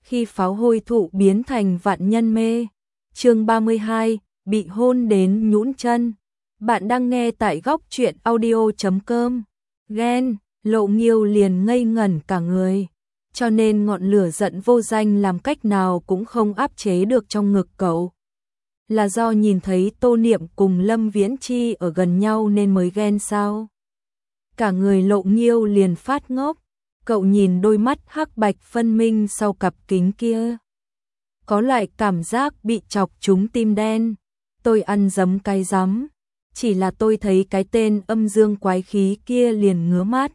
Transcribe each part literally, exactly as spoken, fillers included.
khi pháo hôi thụ biến thành vạn nhân mê. Chương ba mươi hai, bị hôn đến nhũn chân. Bạn đang nghe tại góc truyện audio chấm com. Ghen, Lộ Nghiêu liền ngây ngẩn cả người, cho nên ngọn lửa giận vô danh làm cách nào cũng không áp chế được trong ngực cậu. Là do nhìn thấy Tô Niệm cùng Lâm Viễn Chi ở gần nhau nên mới ghen sao? Cả người Lộ Nghiêu liền phát ngốc, cậu nhìn đôi mắt hắc bạch phân minh sau cặp kính kia. Có loại cảm giác bị chọc trúng tim đen, tôi ăn giấm cay rắm, chỉ là tôi thấy cái tên âm dương quái khí kia liền ngứa mắt.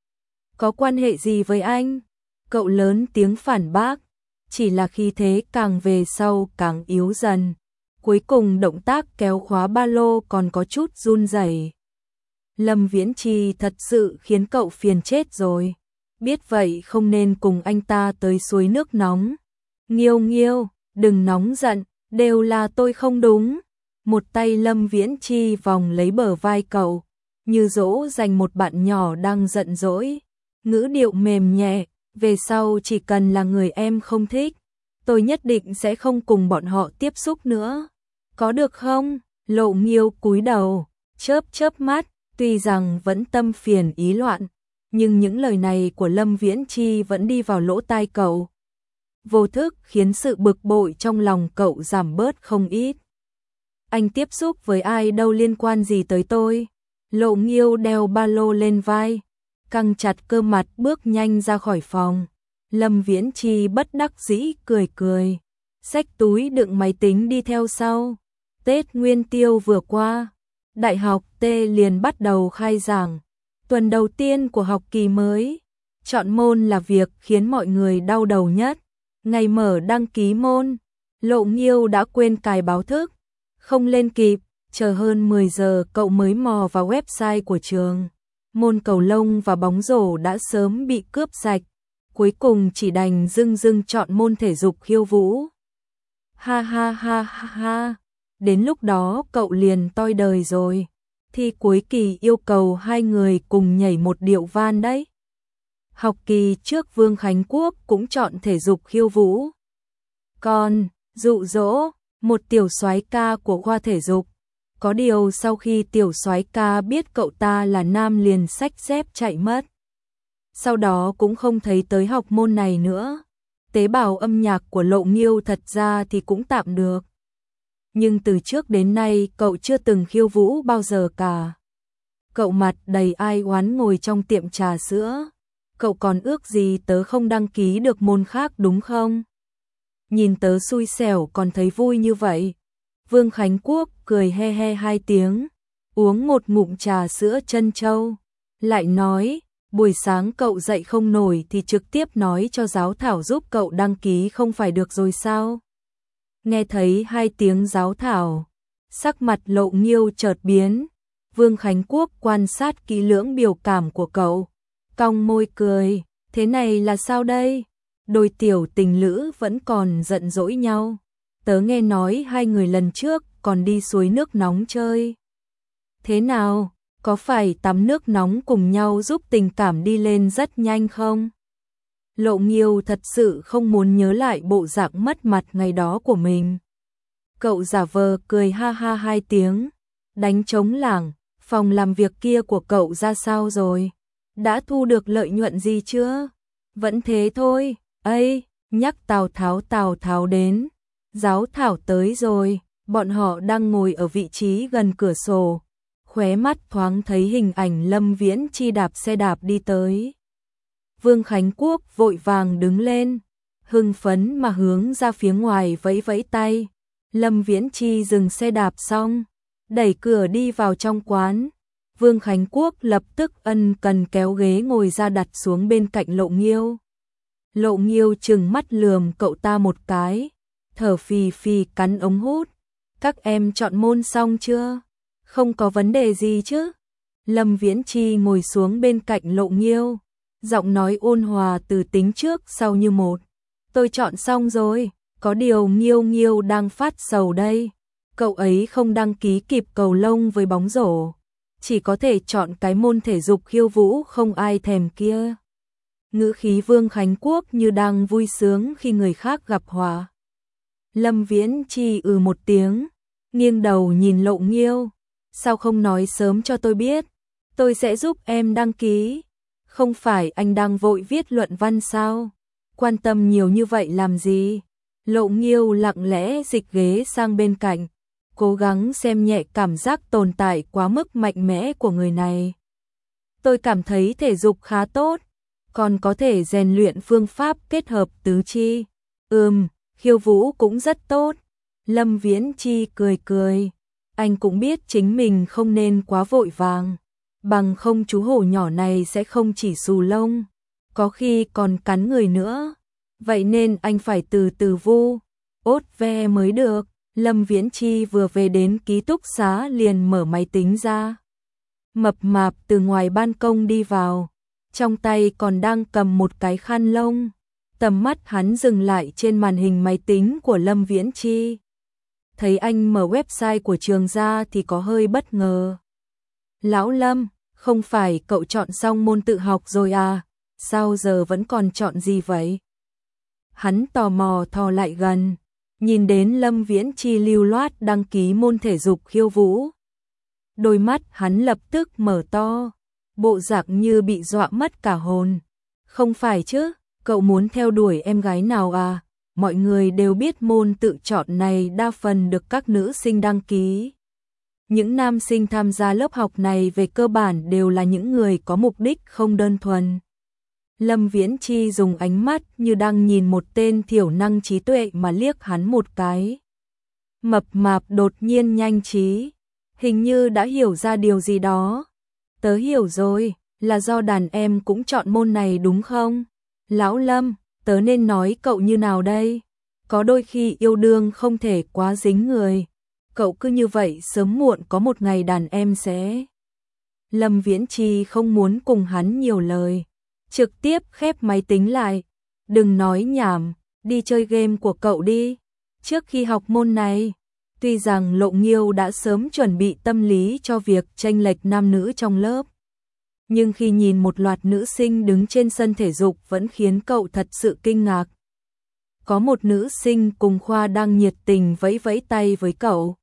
Có quan hệ gì với anh? Cậu lớn tiếng phản bác, chỉ là khí thế càng về sau càng yếu dần. Cuối cùng động tác kéo khóa ba lô còn có chút run rẩy. Lâm Viễn Chi thật sự khiến cậu phiền chết rồi. Biết vậy không nên cùng anh ta tới suối nước nóng. Nghiêu Nghiêu, đừng nóng giận, đều là tôi không đúng. Một tay Lâm Viễn Chi vòng lấy bờ vai cậu, như dỗ dành một bạn nhỏ đang giận dỗi. Ngữ điệu mềm nhẹ, về sau chỉ cần là người em không thích, tôi nhất định sẽ không cùng bọn họ tiếp xúc nữa. Có được không? Lộ Nghiêu cúi đầu, chớp chớp mắt, tuy rằng vẫn tâm phiền ý loạn, nhưng những lời này của Lâm Viễn Chi vẫn đi vào lỗ tai cậu. Vô thức khiến sự bực bội trong lòng cậu giảm bớt không ít. Anh tiếp xúc với ai đâu liên quan gì tới tôi. Lộ Nghiêu đeo ba lô lên vai, căng chặt cơ mặt bước nhanh ra khỏi phòng. Lâm Viễn Chi bất đắc dĩ cười cười, xách túi đựng máy tính đi theo sau. Tết Nguyên Tiêu vừa qua, Đại học T liền bắt đầu khai giảng. Tuần đầu tiên của học kỳ mới, chọn môn là việc khiến mọi người đau đầu nhất. Ngày mở đăng ký môn, Lộ Nghiêu đã quên cài báo thức, không lên kịp, chờ hơn mười giờ cậu mới mò vào website của trường. Môn cầu lông và bóng rổ đã sớm bị cướp sạch, cuối cùng chỉ đành dưng dưng chọn môn thể dục khiêu vũ. Ha ha ha ha ha, đến lúc đó cậu liền toi đời rồi. Thi cuối kỳ yêu cầu hai người cùng nhảy một điệu van đấy. Học kỳ trước Vương Khánh Quốc cũng chọn thể dục khiêu vũ. Còn, dụ dỗ, một tiểu soái ca của khoa thể dục. Có điều sau khi tiểu soái ca biết cậu ta là nam liền xách dép chạy mất. Sau đó cũng không thấy tới học môn này nữa. Tế bào âm nhạc của Lộ Nghiêu thật ra thì cũng tạm được. Nhưng từ trước đến nay cậu chưa từng khiêu vũ bao giờ cả. Cậu mặt đầy ai oán ngồi trong tiệm trà sữa. Cậu còn ước gì tớ không đăng ký được môn khác đúng không? Nhìn tớ xui xẻo còn thấy vui như vậy. Vương Khánh Quốc cười he he hai tiếng, uống một ngụm trà sữa trân châu. Lại nói, buổi sáng cậu dậy không nổi thì trực tiếp nói cho giáo thảo giúp cậu đăng ký không phải được rồi sao? Nghe thấy hai tiếng giáo thảo, sắc mặt Lộ Nghiêu chợt biến. Vương Khánh Quốc quan sát kỹ lưỡng biểu cảm của cậu, cong môi cười, thế này là sao đây? Đôi tiểu tình lữ vẫn còn giận dỗi nhau. Tớ nghe nói hai người lần trước còn đi suối nước nóng chơi. Thế nào, có phải tắm nước nóng cùng nhau giúp tình cảm đi lên rất nhanh không? Lộ Nghiêu thật sự không muốn nhớ lại bộ dạng mất mặt ngày đó của mình. Cậu giả vờ cười ha ha hai tiếng, đánh trống lảng. Phòng làm việc kia của cậu ra sao rồi? Đã thu được lợi nhuận gì chưa? Vẫn thế thôi. Ây, nhắc Tào Tháo Tào Tháo đến. Giáo thảo tới rồi, bọn họ đang ngồi ở vị trí gần cửa sổ. Khóe mắt thoáng thấy hình ảnh Lâm Viễn Chi đạp xe đạp đi tới. Vương Khánh Quốc vội vàng đứng lên, hưng phấn mà hướng ra phía ngoài vẫy vẫy tay. Lâm Viễn Chi dừng xe đạp xong, đẩy cửa đi vào trong quán. Vương Khánh Quốc lập tức ân cần kéo ghế ngồi ra đặt xuống bên cạnh Lộ Nghiêu. Lộ Nghiêu trừng mắt lườm cậu ta một cái, thở phì phì cắn ống hút. Các em chọn môn xong chưa? Không có vấn đề gì chứ? Lâm Viễn Chi ngồi xuống bên cạnh Lộ Nghiêu, giọng nói ôn hòa từ tính trước sau như một. Tôi chọn xong rồi, có điều Nghiêu Nghiêu đang phát sầu đây. Cậu ấy không đăng ký kịp cầu lông với bóng rổ, chỉ có thể chọn cái môn thể dục khiêu vũ không ai thèm kia. ngữ khí Vương Khánh Quốc như đang vui sướng khi người khác gặp họa. Lâm Viễn Chi ừ một tiếng, nghiêng đầu nhìn Lộ Nghiêu, sao không nói sớm cho tôi biết, tôi sẽ giúp em đăng ký. Không phải anh đang vội viết luận văn sao? Quan tâm nhiều như vậy làm gì? Lộ Nghiêu lặng lẽ dịch ghế sang bên cạnh, cố gắng xem nhẹ cảm giác tồn tại quá mức mạnh mẽ của người này. Tôi cảm thấy thể dục khá tốt, còn có thể rèn luyện phương pháp kết hợp tứ chi. Ừm, khiêu vũ cũng rất tốt. Lâm Viễn Chi cười cười, anh cũng biết chính mình không nên quá vội vàng, bằng không chú hổ nhỏ này sẽ không chỉ xù lông, có khi còn cắn người nữa. Vậy nên anh phải từ từ vu, ốt ve mới được. Lâm Viễn Chi vừa về đến ký túc xá liền mở máy tính ra. Mập mạp từ ngoài ban công đi vào, trong tay còn đang cầm một cái khăn lông. Tầm mắt hắn dừng lại trên màn hình máy tính của Lâm Viễn Chi. Thấy anh mở website của trường ra thì có hơi bất ngờ. Lão Lâm, không phải cậu chọn xong môn tự học rồi à? Sao giờ vẫn còn chọn gì vậy? Hắn tò mò thò lại gần, nhìn đến Lâm Viễn Chi lưu loát đăng ký môn thể dục khiêu vũ. Đôi mắt hắn lập tức mở to, bộ dạng như bị dọa mất cả hồn. Không phải chứ, cậu muốn theo đuổi em gái nào à? Mọi người đều biết môn tự chọn này đa phần được các nữ sinh đăng ký. Những nam sinh tham gia lớp học này về cơ bản đều là những người có mục đích không đơn thuần. Lâm Viễn Chi dùng ánh mắt như đang nhìn một tên thiểu năng trí tuệ mà liếc hắn một cái. Mập mạp đột nhiên nhanh trí, hình như đã hiểu ra điều gì đó. Tớ hiểu rồi, là do đàn em cũng chọn môn này đúng không? Lão Lâm, tớ nên nói cậu như nào đây? Có đôi khi yêu đương không thể quá dính người. Cậu cứ như vậy sớm muộn có một ngày đàn em sẽ... Lâm Viễn Chi không muốn cùng hắn nhiều lời, trực tiếp khép máy tính lại. Đừng nói nhảm, đi chơi game của cậu đi. Trước khi học môn này, tuy rằng Lộ Nghiêu đã sớm chuẩn bị tâm lý cho việc chênh lệch nam nữ trong lớp, nhưng khi nhìn một loạt nữ sinh đứng trên sân thể dục vẫn khiến cậu thật sự kinh ngạc. Có một nữ sinh cùng khoa đang nhiệt tình vẫy vẫy tay với cậu.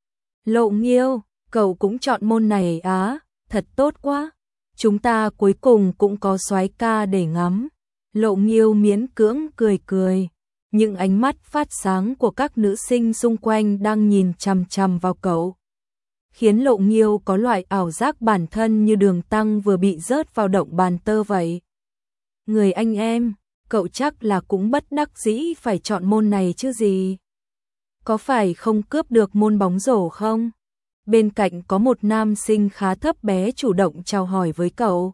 Lộ Nghiêu, cậu cũng chọn môn này á, thật tốt quá. Chúng ta cuối cùng cũng có soái ca để ngắm. Lộ Nghiêu miễn cưỡng cười cười. Những ánh mắt phát sáng của các nữ sinh xung quanh đang nhìn chằm chằm vào cậu, khiến Lộ Nghiêu có loại ảo giác bản thân như đường tăng vừa bị rớt vào động bàn tơ vậy. Người anh em, cậu chắc là cũng bất đắc dĩ phải chọn môn này chứ gì? Có phải không cướp được môn bóng rổ không? Bên cạnh có một nam sinh khá thấp bé chủ động chào hỏi với cậu.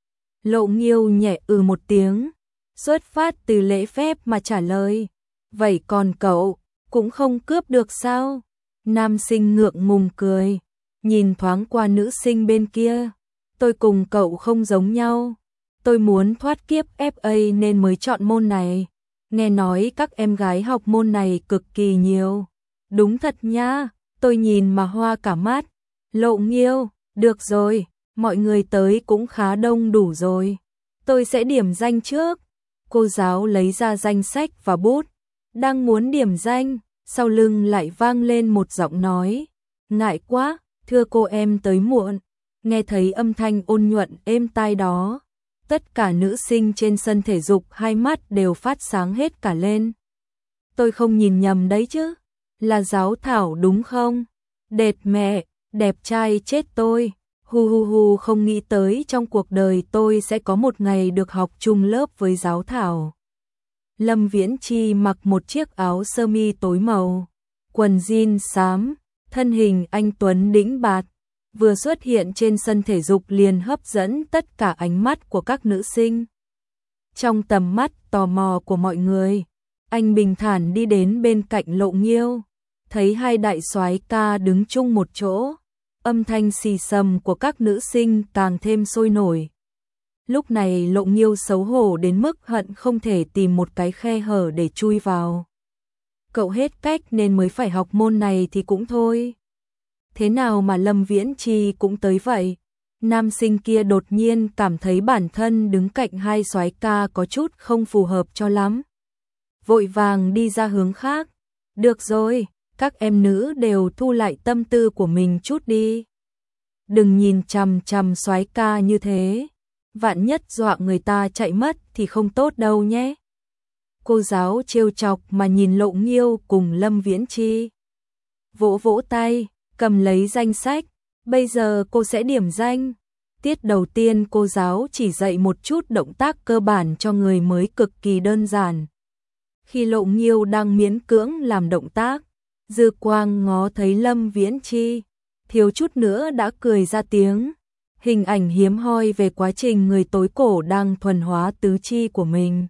Lộ Nghiêu nhẹ ừ một tiếng, xuất phát từ lễ phép mà trả lời. Vậy còn cậu, cũng không cướp được sao? Nam sinh ngượng ngùng cười, nhìn thoáng qua nữ sinh bên kia. Tôi cùng cậu không giống nhau. Tôi muốn thoát kiếp ép a nên mới chọn môn này. Nghe nói các em gái học môn này cực kỳ nhiều. Đúng thật nha, tôi nhìn mà hoa cả mắt. Lộ Nghiêu, được rồi, mọi người tới cũng khá đông đủ rồi. Tôi sẽ điểm danh trước. Cô giáo lấy ra danh sách và bút, đang muốn điểm danh, sau lưng lại vang lên một giọng nói. Ngại quá, thưa cô em tới muộn. Nghe thấy âm thanh ôn nhuận êm tai đó, tất cả nữ sinh trên sân thể dục hai mắt đều phát sáng hết cả lên. Tôi không nhìn nhầm đấy chứ, là Giáo Thảo đúng không? Đệt mẹ, đẹp trai chết tôi. Hu hu hu, không nghĩ tới trong cuộc đời tôi sẽ có một ngày được học chung lớp với Giáo Thảo. Lâm Viễn Chi mặc một chiếc áo sơ mi tối màu, quần jean xám, thân hình anh tuấn đĩnh bạt, vừa xuất hiện trên sân thể dục liền hấp dẫn tất cả ánh mắt của các nữ sinh. Trong tầm mắt tò mò của mọi người, anh bình thản đi đến bên cạnh Lộ Nghiêu, thấy hai đại soái ca đứng chung một chỗ, âm thanh xì xầm của các nữ sinh càng thêm sôi nổi. Lúc này Lộ Nghiêu xấu hổ đến mức hận không thể tìm một cái khe hở để chui vào. Cậu hết cách nên mới phải học môn này thì cũng thôi. Thế nào mà Lâm Viễn Chi cũng tới vậy? Nam sinh kia đột nhiên cảm thấy bản thân đứng cạnh hai soái ca có chút không phù hợp cho lắm. Vội vàng đi ra hướng khác. Được rồi, các em nữ đều thu lại tâm tư của mình chút đi. Đừng nhìn chằm chằm soái ca như thế. Vạn nhất dọa người ta chạy mất thì không tốt đâu nhé. Cô giáo trêu chọc mà nhìn Lộ Nghiêu cùng Lâm Viễn Chi. Vỗ vỗ tay, cầm lấy danh sách. Bây giờ cô sẽ điểm danh. Tiết đầu tiên cô giáo chỉ dạy một chút động tác cơ bản cho người mới cực kỳ đơn giản. Khi Lộ Nghiêu đang miễn cưỡng làm động tác, dư quang ngó thấy Lâm Viễn Chi, thiếu chút nữa đã cười ra tiếng. Hình ảnh hiếm hoi về quá trình người tối cổ đang thuần hóa tứ chi của mình.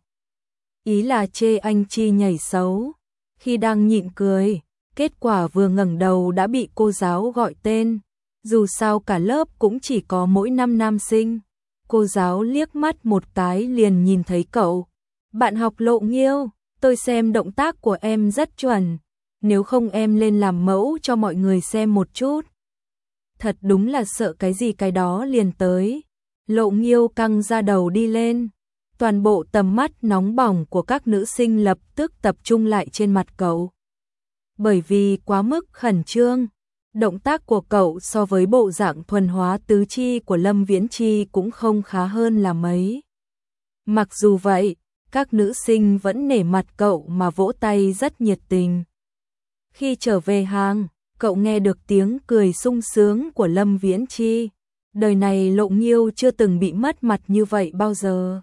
Ý là chê anh Chi nhảy xấu. Khi đang nhịn cười, kết quả vừa ngẩng đầu đã bị cô giáo gọi tên. Dù sao cả lớp cũng chỉ có mỗi năm nam sinh. Cô giáo liếc mắt một cái liền nhìn thấy cậu. Bạn học Lộ Nghiêu, tôi xem động tác của em rất chuẩn. Nếu không em lên làm mẫu cho mọi người xem một chút. Thật đúng là sợ cái gì cái đó liền tới. Lộ Nghiêu căng ra đầu đi lên. Toàn bộ tầm mắt nóng bỏng của các nữ sinh lập tức tập trung lại trên mặt cậu. Bởi vì quá mức khẩn trương, động tác của cậu so với bộ dạng thuần hóa tứ chi của Lâm Viễn Chi cũng không khá hơn là mấy. Mặc dù vậy, các nữ sinh vẫn nể mặt cậu mà vỗ tay rất nhiệt tình. Khi trở về hàng, cậu nghe được tiếng cười sung sướng của Lâm Viễn Chi. Đời này Lộ Nghiêu chưa từng bị mất mặt như vậy bao giờ.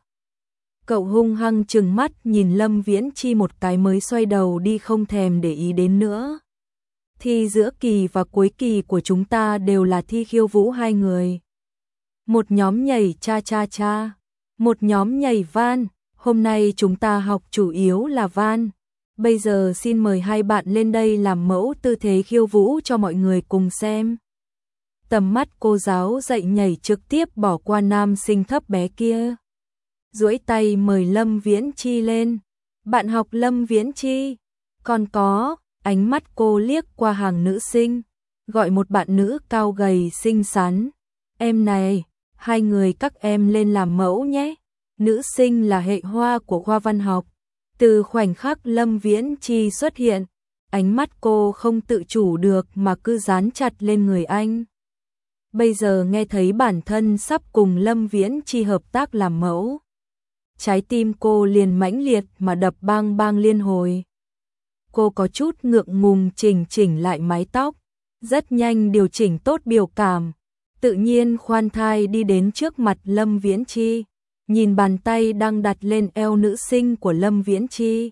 Cậu hung hăng trừng mắt nhìn Lâm Viễn Chi một cái mới xoay đầu đi không thèm để ý đến nữa. Thi giữa kỳ và cuối kỳ của chúng ta đều là thi khiêu vũ hai người. Một nhóm nhảy cha cha cha, một nhóm nhảy van. Hôm nay chúng ta học chủ yếu là van. Bây giờ xin mời hai bạn lên đây làm mẫu tư thế khiêu vũ cho mọi người cùng xem. Tầm mắt cô giáo dạy nhảy trực tiếp bỏ qua nam sinh thấp bé kia. Duỗi tay mời Lâm Viễn Chi lên. Bạn học Lâm Viễn Chi. Còn có, ánh mắt cô liếc qua hàng nữ sinh, gọi một bạn nữ cao gầy xinh xắn. Em này, hai người các em lên làm mẫu nhé. Nữ sinh là hệ hoa của khoa văn học. Từ khoảnh khắc Lâm Viễn Chi xuất hiện, ánh mắt cô không tự chủ được mà cứ dán chặt lên người anh. Bây giờ nghe thấy bản thân sắp cùng Lâm Viễn Chi hợp tác làm mẫu. Trái tim cô liền mãnh liệt mà đập bang bang liên hồi. Cô có chút ngượng ngùng chỉnh chỉnh lại mái tóc, rất nhanh điều chỉnh tốt biểu cảm, tự nhiên khoan thai đi đến trước mặt Lâm Viễn Chi, nhìn bàn tay đang đặt lên eo nữ sinh của Lâm Viễn Chi.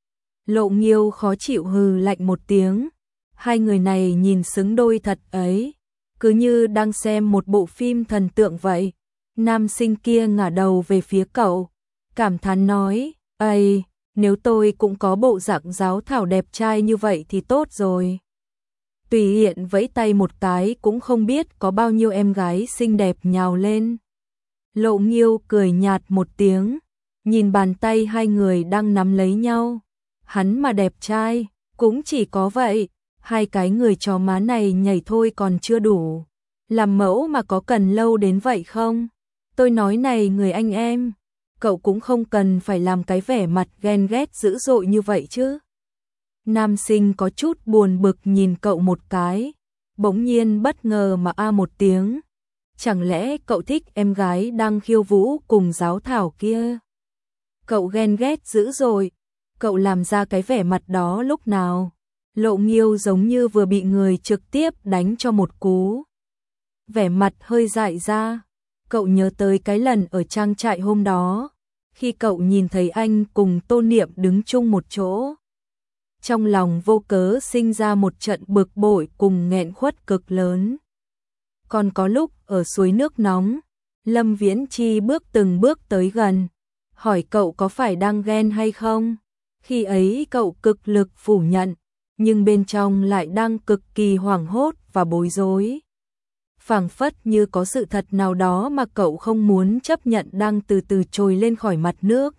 Lộ Nghiêu khó chịu hừ lạnh một tiếng, hai người này nhìn xứng đôi thật ấy, cứ như đang xem một bộ phim thần tượng vậy. Nam sinh kia ngả đầu về phía cậu, cảm thán nói, ây, nếu tôi cũng có bộ dạng giáo thảo đẹp trai như vậy thì tốt rồi. Tùy tiện vẫy tay một cái cũng không biết có bao nhiêu em gái xinh đẹp nhào lên. Lộ Nghiêu cười nhạt một tiếng, nhìn bàn tay hai người đang nắm lấy nhau. Hắn mà đẹp trai, cũng chỉ có vậy, hai cái người chó má này nhảy thôi còn chưa đủ. Làm mẫu mà có cần lâu đến vậy không? Tôi nói này người anh em, cậu cũng không cần phải làm cái vẻ mặt ghen ghét dữ dội như vậy chứ. Nam sinh có chút buồn bực nhìn cậu một cái, bỗng nhiên bất ngờ mà a một tiếng. Chẳng lẽ cậu thích em gái đang khiêu vũ cùng giáo thảo kia? Cậu ghen ghét dữ dội, cậu làm ra cái vẻ mặt đó lúc nào? Lộ Nghiêu giống như vừa bị người trực tiếp đánh cho một cú. Vẻ mặt hơi dại ra, cậu nhớ tới cái lần ở trang trại hôm đó, khi cậu nhìn thấy anh cùng Tô Niệm đứng chung một chỗ. Trong lòng vô cớ sinh ra một trận bực bội cùng nghẹn khuất cực lớn. Còn có lúc ở suối nước nóng, Lâm Viễn Chi bước từng bước tới gần, hỏi cậu có phải đang ghen hay không. Khi ấy cậu cực lực phủ nhận, nhưng bên trong lại đang cực kỳ hoảng hốt và bối rối. Phảng phất như có sự thật nào đó mà cậu không muốn chấp nhận đang từ từ trồi lên khỏi mặt nước.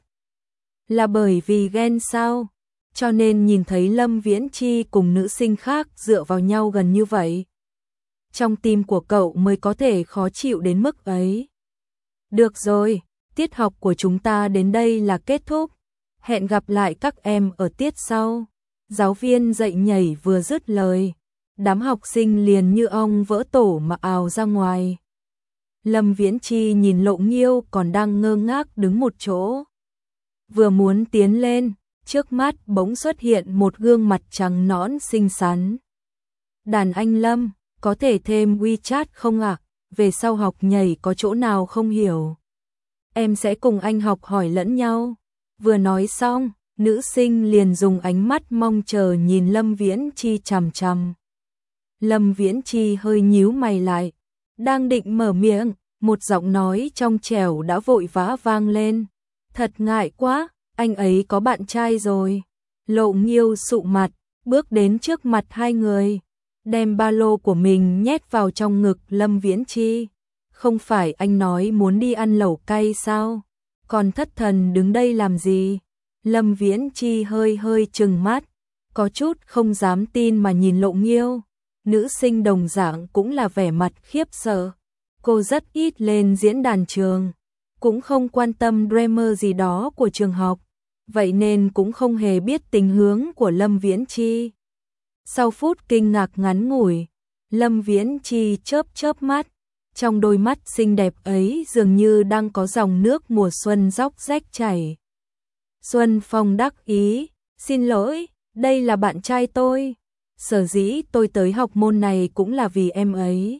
Là bởi vì ghen sao? Cho nên nhìn thấy Lâm Viễn Chi cùng nữ sinh khác dựa vào nhau gần như vậy. trong tim của cậu mới có thể khó chịu đến mức ấy. Được rồi, tiết học của chúng ta đến đây là kết thúc. Hẹn gặp lại các em ở tiết sau. Giáo viên dạy nhảy vừa dứt lời, đám học sinh liền như ong vỡ tổ mà ào ra ngoài. Lâm Viễn Chi nhìn Lộ Nghiêu còn đang ngơ ngác đứng một chỗ. Vừa muốn tiến lên, trước mắt bỗng xuất hiện một gương mặt trắng nõn xinh xắn. Đàn anh Lâm, có thể thêm WeChat không ạ? À? Về sau học nhảy có chỗ nào không hiểu? Em sẽ cùng anh học hỏi lẫn nhau. Vừa nói xong, nữ sinh liền dùng ánh mắt mong chờ nhìn Lâm Viễn Chi chằm chằm. Lâm Viễn Chi hơi nhíu mày lại, đang định mở miệng, một giọng nói trong trẻo đã vội vã vang lên. Thật ngại quá, anh ấy có bạn trai rồi. Lộ Nghiêu sụ mặt, bước đến trước mặt hai người, đem ba lô của mình nhét vào trong ngực Lâm Viễn Chi. Không phải anh nói muốn đi ăn lẩu cay sao? Còn thất thần đứng đây làm gì? Lâm Viễn Chi hơi hơi trừng mắt, có chút không dám tin mà nhìn Lộ Nghiêu. Nữ sinh đồng dạng cũng là vẻ mặt khiếp sợ. Cô rất ít lên diễn đàn trường, cũng không quan tâm drama gì đó của trường học, vậy nên cũng không hề biết tình hướng của Lâm Viễn Chi. Sau phút kinh ngạc ngắn ngủi, Lâm Viễn Chi chớp chớp mắt, trong đôi mắt xinh đẹp ấy dường như đang có dòng nước mùa xuân róc rách chảy. Xuân Phong đắc ý, xin lỗi, đây là bạn trai tôi. Sở dĩ tôi tới học môn này cũng là vì em ấy.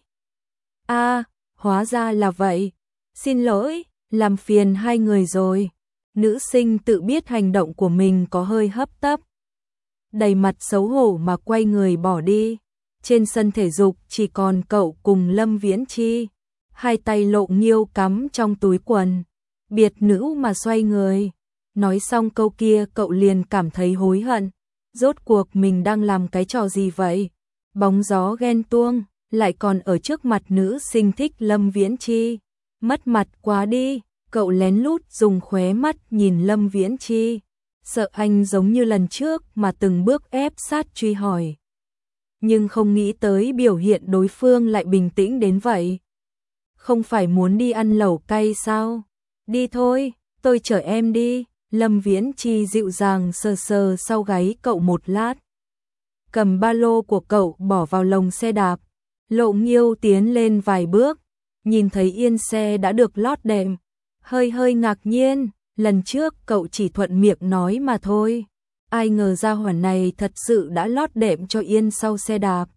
À, hóa ra là vậy. Xin lỗi, làm phiền hai người rồi. Nữ sinh tự biết hành động của mình có hơi hấp tấp, đầy mặt xấu hổ mà quay người bỏ đi. Trên sân thể dục chỉ còn cậu cùng Lâm Viễn Chi, hai tay Lộ Nghiêu cắm trong túi quần, biệt nữ mà xoay người. Nói xong câu kia cậu liền cảm thấy hối hận. Rốt cuộc mình đang làm cái trò gì vậy? Bóng gió ghen tuông, lại còn ở trước mặt nữ sinh thích Lâm Viễn Chi. Mất mặt quá đi, cậu lén lút dùng khóe mắt nhìn Lâm Viễn Chi, sợ anh giống như lần trước mà từng bước ép sát truy hỏi. Nhưng không nghĩ tới biểu hiện đối phương lại bình tĩnh đến vậy. Không phải muốn đi ăn lẩu cay sao? Đi thôi, tôi chở em đi. Lâm Viễn Chi dịu dàng sờ sờ sau gáy cậu một lát, cầm ba lô của cậu bỏ vào lồng xe đạp. Lộ Nghiêu tiến lên vài bước, nhìn thấy yên xe đã được lót đệm, hơi hơi ngạc nhiên. Lần trước cậu chỉ thuận miệng nói mà thôi, ai ngờ ra hỏa này thật sự đã lót đệm cho yên sau xe đạp.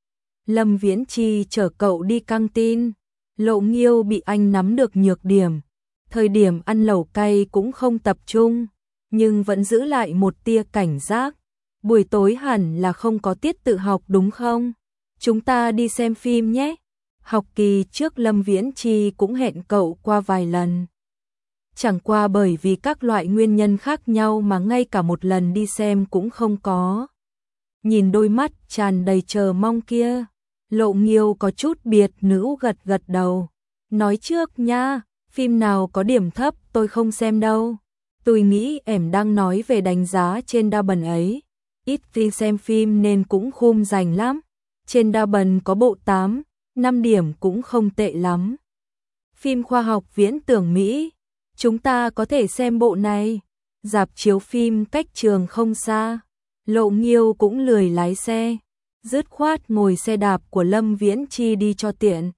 Lâm Viễn Chi chở cậu đi căng tin. Lộ Nghiêu bị anh nắm được nhược điểm, thời điểm ăn lẩu cay cũng không tập trung, nhưng vẫn giữ lại một tia cảnh giác. Buổi tối hẳn là không có tiết tự học đúng không? Chúng ta đi xem phim nhé. Học kỳ trước Lâm Viễn Chi cũng hẹn cậu qua vài lần. Chẳng qua bởi vì các loại nguyên nhân khác nhau mà ngay cả một lần đi xem cũng không có. Nhìn đôi mắt tràn đầy chờ mong kia, Lộ Nghiêu có chút biệt nữ gật gật đầu. Nói trước nha, phim nào có điểm thấp tôi không xem đâu. Tôi nghĩ em đang nói về đánh giá trên Douban ấy. Ít khi xem phim nên cũng khum rành lắm. Trên Douban có bộ tám, năm điểm cũng không tệ lắm. Phim khoa học viễn tưởng Mỹ, chúng ta có thể xem bộ này. Rạp chiếu phim cách trường không xa. Lộ Nghiêu cũng lười lái xe, dứt khoát ngồi xe đạp của Lâm Viễn Chi đi cho tiện.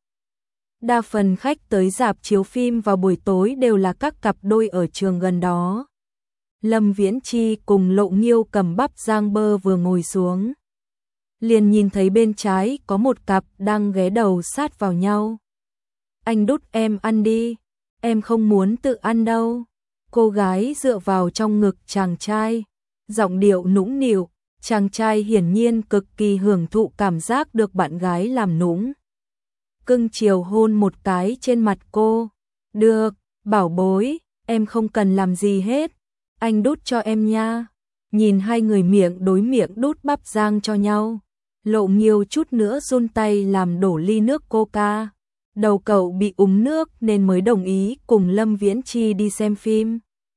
Đa phần khách tới rạp chiếu phim vào buổi tối đều là các cặp đôi ở trường gần đó. Lâm Viễn Chi cùng Lộ Nghiêu cầm bắp giang bơ vừa ngồi xuống, liền nhìn thấy bên trái có một cặp đang ghé đầu sát vào nhau. Anh đút em ăn đi, em không muốn tự ăn đâu. Cô gái dựa vào trong ngực chàng trai, giọng điệu nũng nịu. Chàng trai hiển nhiên cực kỳ hưởng thụ cảm giác được bạn gái làm nũng. Cưng chiều hôn một cái trên mặt cô. Được, bảo bối, em không cần làm gì hết. Anh đút cho em nha. Nhìn hai người miệng đối miệng đút bắp rang cho nhau. Lộ Nghiêu chút nữa run tay làm đổ ly nước coca. Đầu cậu bị úng nước nên mới đồng ý cùng Lâm Viễn Chi đi xem phim.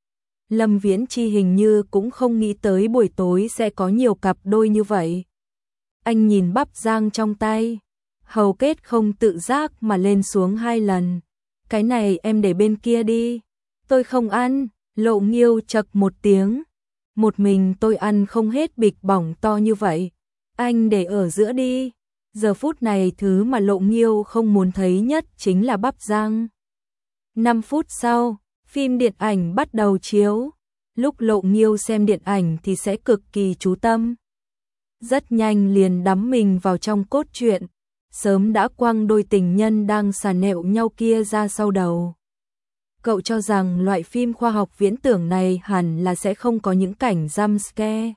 Lâm Viễn Chi hình như cũng không nghĩ tới buổi tối sẽ có nhiều cặp đôi như vậy. Anh nhìn bắp rang trong tay, hầu kết không tự giác mà lên xuống hai lần. Cái này em để bên kia đi. Tôi không ăn. Lộ Nghiêu chậc một tiếng. Một mình tôi ăn không hết bịch bỏng to như vậy. Anh để ở giữa đi. Giờ phút này thứ mà Lộ Nghiêu không muốn thấy nhất chính là bắp rang. năm phút sau, phim điện ảnh bắt đầu chiếu. Lúc Lộ Nghiêu xem điện ảnh thì sẽ cực kỳ chú tâm. Rất nhanh liền đắm mình vào trong cốt truyện. Sớm đã quăng đôi tình nhân đang xà nẹo nhau kia ra sau đầu. Cậu cho rằng loại phim khoa học viễn tưởng này hẳn là sẽ không có những cảnh jump scare.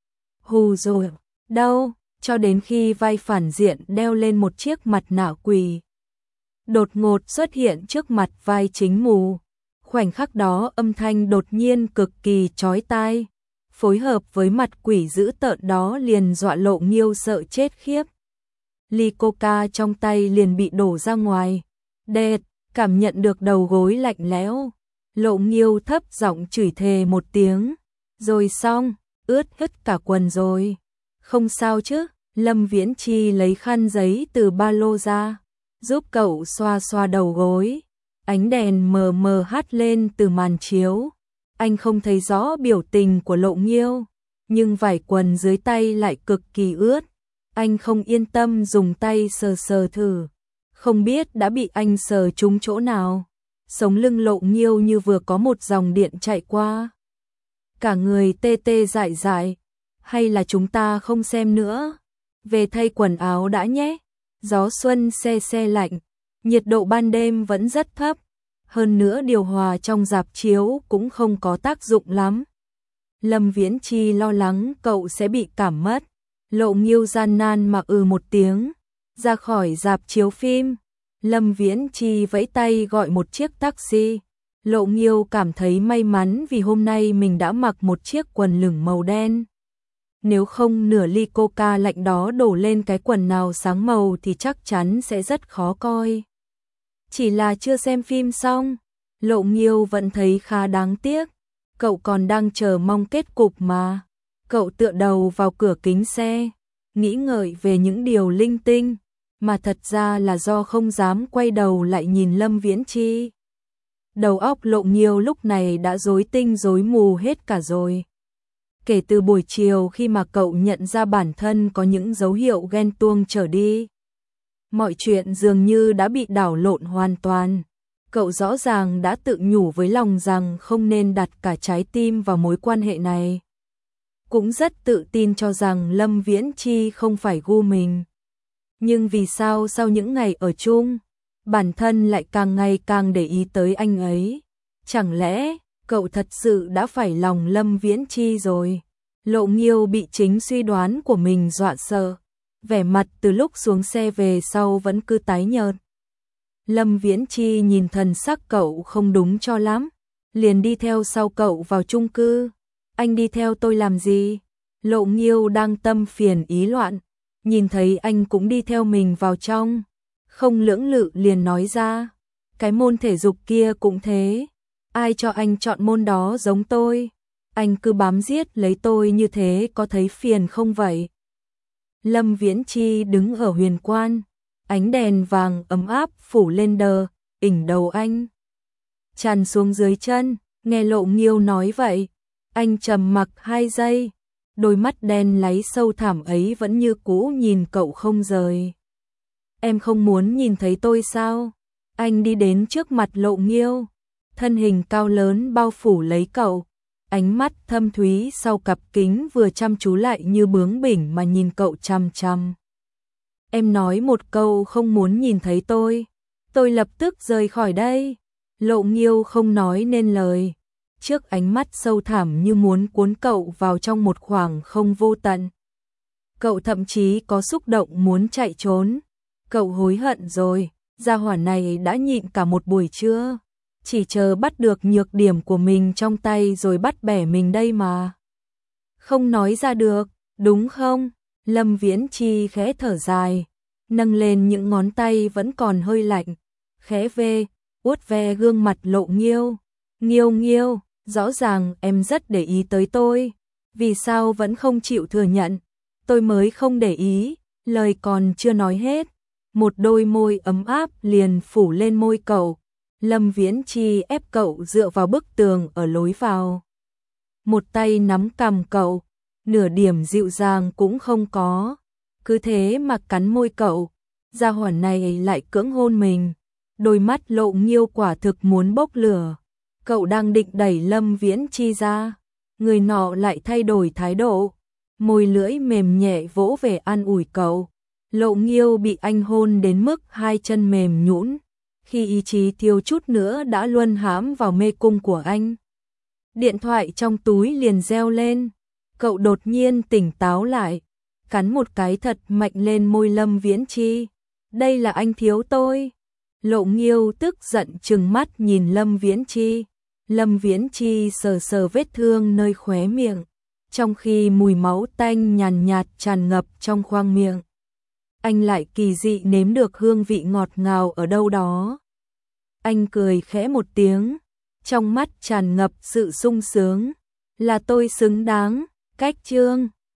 Hù rồi, đâu, cho đến khi vai phản diện đeo lên một chiếc mặt nạ quỷ. Đột ngột xuất hiện trước mặt vai chính mù. Khoảnh khắc đó âm thanh đột nhiên cực kỳ chói tai. Phối hợp với mặt quỷ dữ tợn đó liền dọa Lộ Nghiêu sợ chết khiếp. Ly coca trong tay liền bị đổ ra ngoài. Đệt, cảm nhận được đầu gối lạnh lẽo. Lộ Nghiêu thấp giọng chửi thề một tiếng. Rồi xong, ướt hết cả quần rồi. Không sao chứ, Lâm Viễn Chi lấy khăn giấy từ ba lô ra, giúp cậu xoa xoa đầu gối. Ánh đèn mờ mờ hắt lên từ màn chiếu. Anh không thấy rõ biểu tình của Lộ Nghiêu, nhưng vải quần dưới tay lại cực kỳ ướt. Anh không yên tâm dùng tay sờ sờ thử. Không biết đã bị anh sờ trúng chỗ nào. Sống lưng Lộ Nghiêu như vừa có một dòng điện chạy qua. Cả người tê tê dại dại. Hay là chúng ta không xem nữa? Về thay quần áo đã nhé. Gió xuân se se lạnh. Nhiệt độ ban đêm vẫn rất thấp. Hơn nữa điều hòa trong rạp chiếu cũng không có tác dụng lắm. Lâm Viễn Chi lo lắng cậu sẽ bị cảm mất. Lộ Nghiêu gian nan mà ừ một tiếng. Ra khỏi rạp chiếu phim. Lâm Viễn Chi vẫy tay gọi một chiếc taxi. Lộ Nghiêu cảm thấy may mắn vì hôm nay mình đã mặc một chiếc quần lửng màu đen. Nếu không nửa ly coca lạnh đó đổ lên cái quần nào sáng màu thì chắc chắn sẽ rất khó coi. Chỉ là chưa xem phim xong, Lộ Nghiêu vẫn thấy khá đáng tiếc. Cậu còn đang chờ mong kết cục mà. Cậu tựa đầu vào cửa kính xe, nghĩ ngợi về những điều linh tinh, mà thật ra là do không dám quay đầu lại nhìn Lâm Viễn Chi. Đầu óc Lộ Nghiêu lúc này đã rối tinh rối mù hết cả rồi. Kể từ buổi chiều khi mà cậu nhận ra bản thân có những dấu hiệu ghen tuông trở đi, mọi chuyện dường như đã bị đảo lộn hoàn toàn. Cậu rõ ràng đã tự nhủ với lòng rằng không nên đặt cả trái tim vào mối quan hệ này. Cũng rất tự tin cho rằng Lâm Viễn Chi không phải gu mình. Nhưng vì sao sau những ngày ở chung, bản thân lại càng ngày càng để ý tới anh ấy? Chẳng lẽ cậu thật sự đã phải lòng Lâm Viễn Chi rồi? Lộ Nghiêu bị chính suy đoán của mình dọa sợ. Vẻ mặt từ lúc xuống xe về sau vẫn cứ tái nhợt. Lâm Viễn Chi nhìn thần sắc cậu không đúng cho lắm, liền đi theo sau cậu vào chung cư. Anh đi theo tôi làm gì? Lộ Nghiêu đang tâm phiền ý loạn, nhìn thấy anh cũng đi theo mình vào trong, không lưỡng lự liền nói ra. Cái môn thể dục kia cũng thế. Ai cho anh chọn môn đó giống tôi? Anh cứ bám giết lấy tôi như thế có thấy phiền không vậy? Lâm Viễn Chi đứng ở huyền quan, ánh đèn vàng ấm áp phủ lên đờ, ỉnh đầu anh. Tràn xuống dưới chân, nghe Lộ Nghiêu nói vậy, anh trầm mặc hai giây, đôi mắt đen láy sâu thẳm ấy vẫn như cũ nhìn cậu không rời. Em không muốn nhìn thấy tôi sao? Anh đi đến trước mặt Lộ Nghiêu, thân hình cao lớn bao phủ lấy cậu, ánh mắt thâm thúy sau cặp kính vừa chăm chú lại như bướng bỉnh mà nhìn cậu chằm chằm. Em nói một câu không muốn nhìn thấy tôi, tôi lập tức rời khỏi đây. Lộ Nghiêu không nói nên lời, trước ánh mắt sâu thẳm như muốn cuốn cậu vào trong một khoảng không vô tận. Cậu thậm chí có xúc động muốn chạy trốn. Cậu hối hận rồi, gia hỏa này đã nhịn cả một buổi trưa, chỉ chờ bắt được nhược điểm của mình trong tay rồi bắt bẻ mình đây mà. Không nói ra được, đúng không? Lâm Viễn Chi khẽ thở dài, nâng lên những ngón tay vẫn còn hơi lạnh, khẽ ve, uốt ve gương mặt Lộ Nghiêu. Nghiêu Nghiêu, rõ ràng em rất để ý tới tôi, vì sao vẫn không chịu thừa nhận? Tôi mới không để ý, lời còn chưa nói hết, một đôi môi ấm áp liền phủ lên môi cậu. Lâm Viễn Chi ép cậu dựa vào bức tường ở lối vào. Một tay nắm cằm cậu, nửa điểm dịu dàng cũng không có. Cứ thế mà cắn môi cậu, gia hỏa này lại cưỡng hôn mình. Đôi mắt Lộ Nghiêu quả thực muốn bốc lửa. Cậu đang định đẩy Lâm Viễn Chi ra, người nọ lại thay đổi thái độ. Môi lưỡi mềm nhẹ vỗ về an ủi cậu. Lộ Nghiêu bị anh hôn đến mức hai chân mềm nhũn, khi ý chí thiếu chút nữa đã luân hãm vào mê cung của anh. Điện thoại trong túi liền reo lên, cậu đột nhiên tỉnh táo lại, cắn một cái thật mạnh lên môi Lâm Viễn Chi. Đây là anh thiếu tôi. Lộ Nghiêu tức giận trừng mắt nhìn Lâm Viễn Chi. Lâm Viễn Chi sờ sờ vết thương nơi khóe miệng, trong khi mùi máu tanh nhàn nhạt tràn ngập trong khoang miệng. Anh lại kỳ dị nếm được hương vị ngọt ngào ở đâu đó. Anh cười khẽ một tiếng, trong mắt tràn ngập sự sung sướng. Là tôi xứng đáng, cách chương.